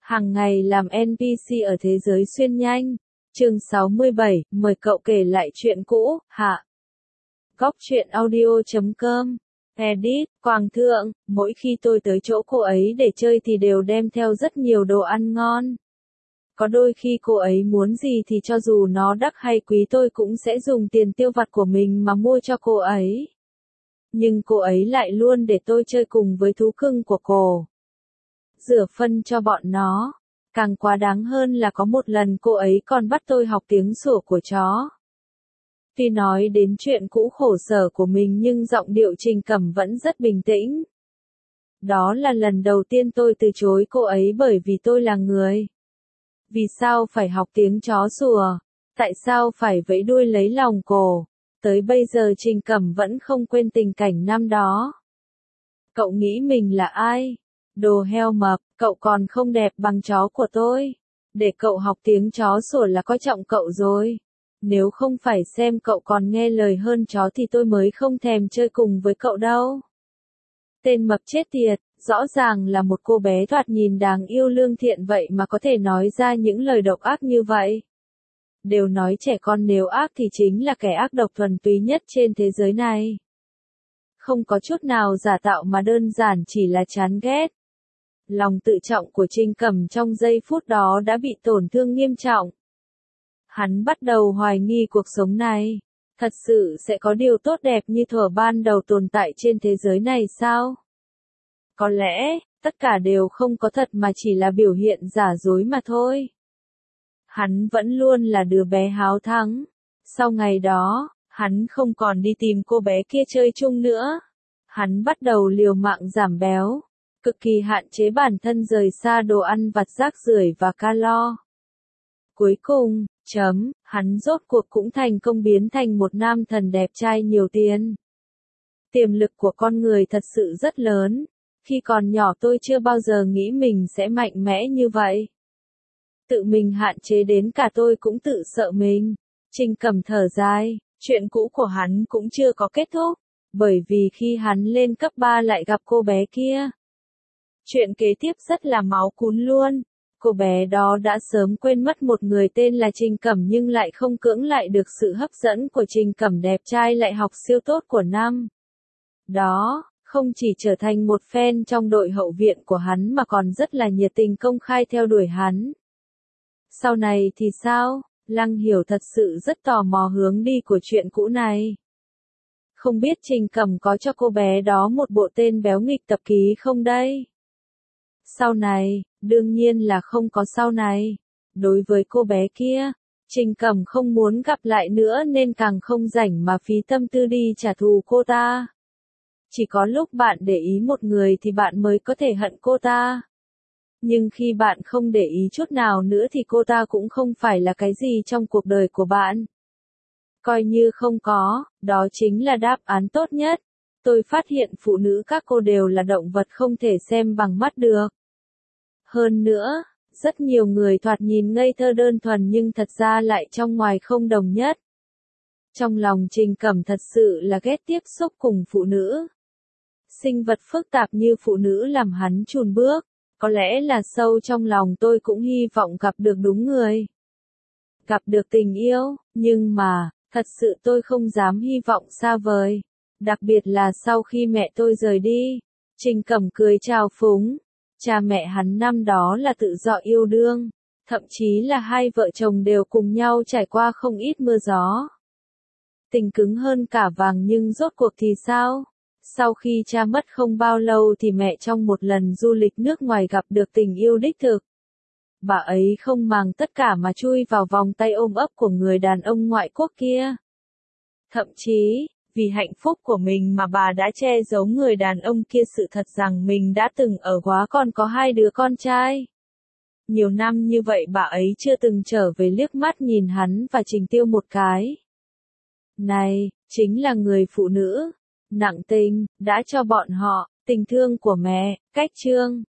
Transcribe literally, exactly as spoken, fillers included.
Hàng ngày làm en pê xê ở thế giới xuyên nhanh. Chương sáu mươi bảy, mời cậu kể lại chuyện cũ, hạ. Góc truyện audio chấm com. Edit, Quang Thượng, mỗi khi tôi tới chỗ cô ấy để chơi thì đều đem theo rất nhiều đồ ăn ngon. Có đôi khi cô ấy muốn gì thì cho dù nó đắt hay quý tôi cũng sẽ dùng tiền tiêu vặt của mình mà mua cho cô ấy. Nhưng cô ấy lại luôn để tôi chơi cùng với thú cưng của cô. Rửa phân cho bọn nó. Càng quá đáng hơn là có một lần cô ấy còn bắt tôi học tiếng sủa của chó. Tuy nói đến chuyện cũ khổ sở của mình nhưng giọng điệu Trình Cẩm vẫn rất bình tĩnh. Đó là lần đầu tiên tôi từ chối cô ấy bởi vì tôi là người. Vì sao phải học tiếng chó sủa? Tại sao phải vẫy đuôi lấy lòng cô? Tới bây giờ Trình Cẩm vẫn không quên tình cảnh năm đó. Cậu nghĩ mình là ai? Đồ heo mập, cậu còn không đẹp bằng chó của tôi. Để cậu học tiếng chó sủa là coi trọng cậu rồi. Nếu không phải xem cậu còn nghe lời hơn chó thì tôi mới không thèm chơi cùng với cậu đâu. Tên mập chết tiệt, rõ ràng là một cô bé thoạt nhìn đáng yêu lương thiện vậy mà có thể nói ra những lời độc ác như vậy. Đều nói trẻ con nếu ác thì chính là kẻ ác độc thuần túy nhất trên thế giới này. Không có chút nào giả tạo mà đơn giản chỉ là chán ghét. Lòng tự trọng của Trình Cẩm trong giây phút đó đã bị tổn thương nghiêm trọng. Hắn bắt đầu hoài nghi cuộc sống này. Thật sự sẽ có điều tốt đẹp như thuở ban đầu tồn tại trên thế giới này sao? Có lẽ, tất cả đều không có thật mà chỉ là biểu hiện giả dối mà thôi. Hắn vẫn luôn là đứa bé háo thắng. Sau ngày đó, hắn không còn đi tìm cô bé kia chơi chung nữa. Hắn bắt đầu liều mạng giảm béo. Cực kỳ hạn chế bản thân rời xa đồ ăn vặt rác rưởi và calo. Cuối cùng, chấm, hắn rốt cuộc cũng thành công biến thành một nam thần đẹp trai nhiều tiền. Tiềm lực của con người thật sự rất lớn. Khi còn nhỏ tôi chưa bao giờ nghĩ mình sẽ mạnh mẽ như vậy. Tự mình hạn chế đến cả tôi cũng tự sợ mình. Trình Cẩm thở dài, chuyện cũ của hắn cũng chưa có kết thúc. Bởi vì khi hắn lên cấp ba lại gặp cô bé kia. Chuyện kế tiếp rất là máu cún luôn. Cô bé đó đã sớm quên mất một người tên là Trình Cẩm nhưng lại không cưỡng lại được sự hấp dẫn của Trình Cẩm đẹp trai lại học siêu tốt của năm. Đó, không chỉ trở thành một fan trong đội hậu viện của hắn mà còn rất là nhiệt tình công khai theo đuổi hắn. Sau này thì sao? Lăng Hiểu thật sự rất tò mò hướng đi của chuyện cũ này. Không biết Trình Cẩm có cho cô bé đó một bộ tên béo nghịch tập ký không đây? Sau này, đương nhiên là không có sau này. Đối với cô bé kia, Trình Cẩm không muốn gặp lại nữa nên càng không rảnh mà phí tâm tư đi trả thù cô ta. Chỉ có lúc bạn để ý một người thì bạn mới có thể hận cô ta. Nhưng khi bạn không để ý chút nào nữa thì cô ta cũng không phải là cái gì trong cuộc đời của bạn. Coi như không có, đó chính là đáp án tốt nhất. Tôi phát hiện phụ nữ các cô đều là động vật không thể xem bằng mắt được. Hơn nữa, rất nhiều người thoạt nhìn ngây thơ đơn thuần nhưng thật ra lại trong ngoài không đồng nhất. Trong lòng Trình Cẩm thật sự là ghét tiếp xúc cùng phụ nữ. Sinh vật phức tạp như phụ nữ làm hắn chùn bước. Có lẽ là sâu trong lòng tôi cũng hy vọng gặp được đúng người. Gặp được tình yêu, nhưng mà, thật sự tôi không dám hy vọng xa vời. Đặc biệt là sau khi mẹ tôi rời đi. Trình Cẩm cười trào phúng. Cha mẹ hắn năm đó là tự do yêu đương. Thậm chí là hai vợ chồng đều cùng nhau trải qua không ít mưa gió. Tình cứng hơn cả vàng nhưng rốt cuộc thì sao? Sau khi cha mất không bao lâu thì mẹ trong một lần du lịch nước ngoài gặp được tình yêu đích thực. Bà ấy không màng tất cả mà chui vào vòng tay ôm ấp của người đàn ông ngoại quốc kia. Thậm chí, vì hạnh phúc của mình mà bà đã che giấu người đàn ông kia sự thật rằng mình đã từng ở quá còn có hai đứa con trai. Nhiều năm như vậy bà ấy chưa từng trở về liếc mắt nhìn hắn và Trình Tiêu một cái. Này, chính là người phụ nữ. Nặng tình, đã cho bọn họ, tình thương của mẹ, cách trương.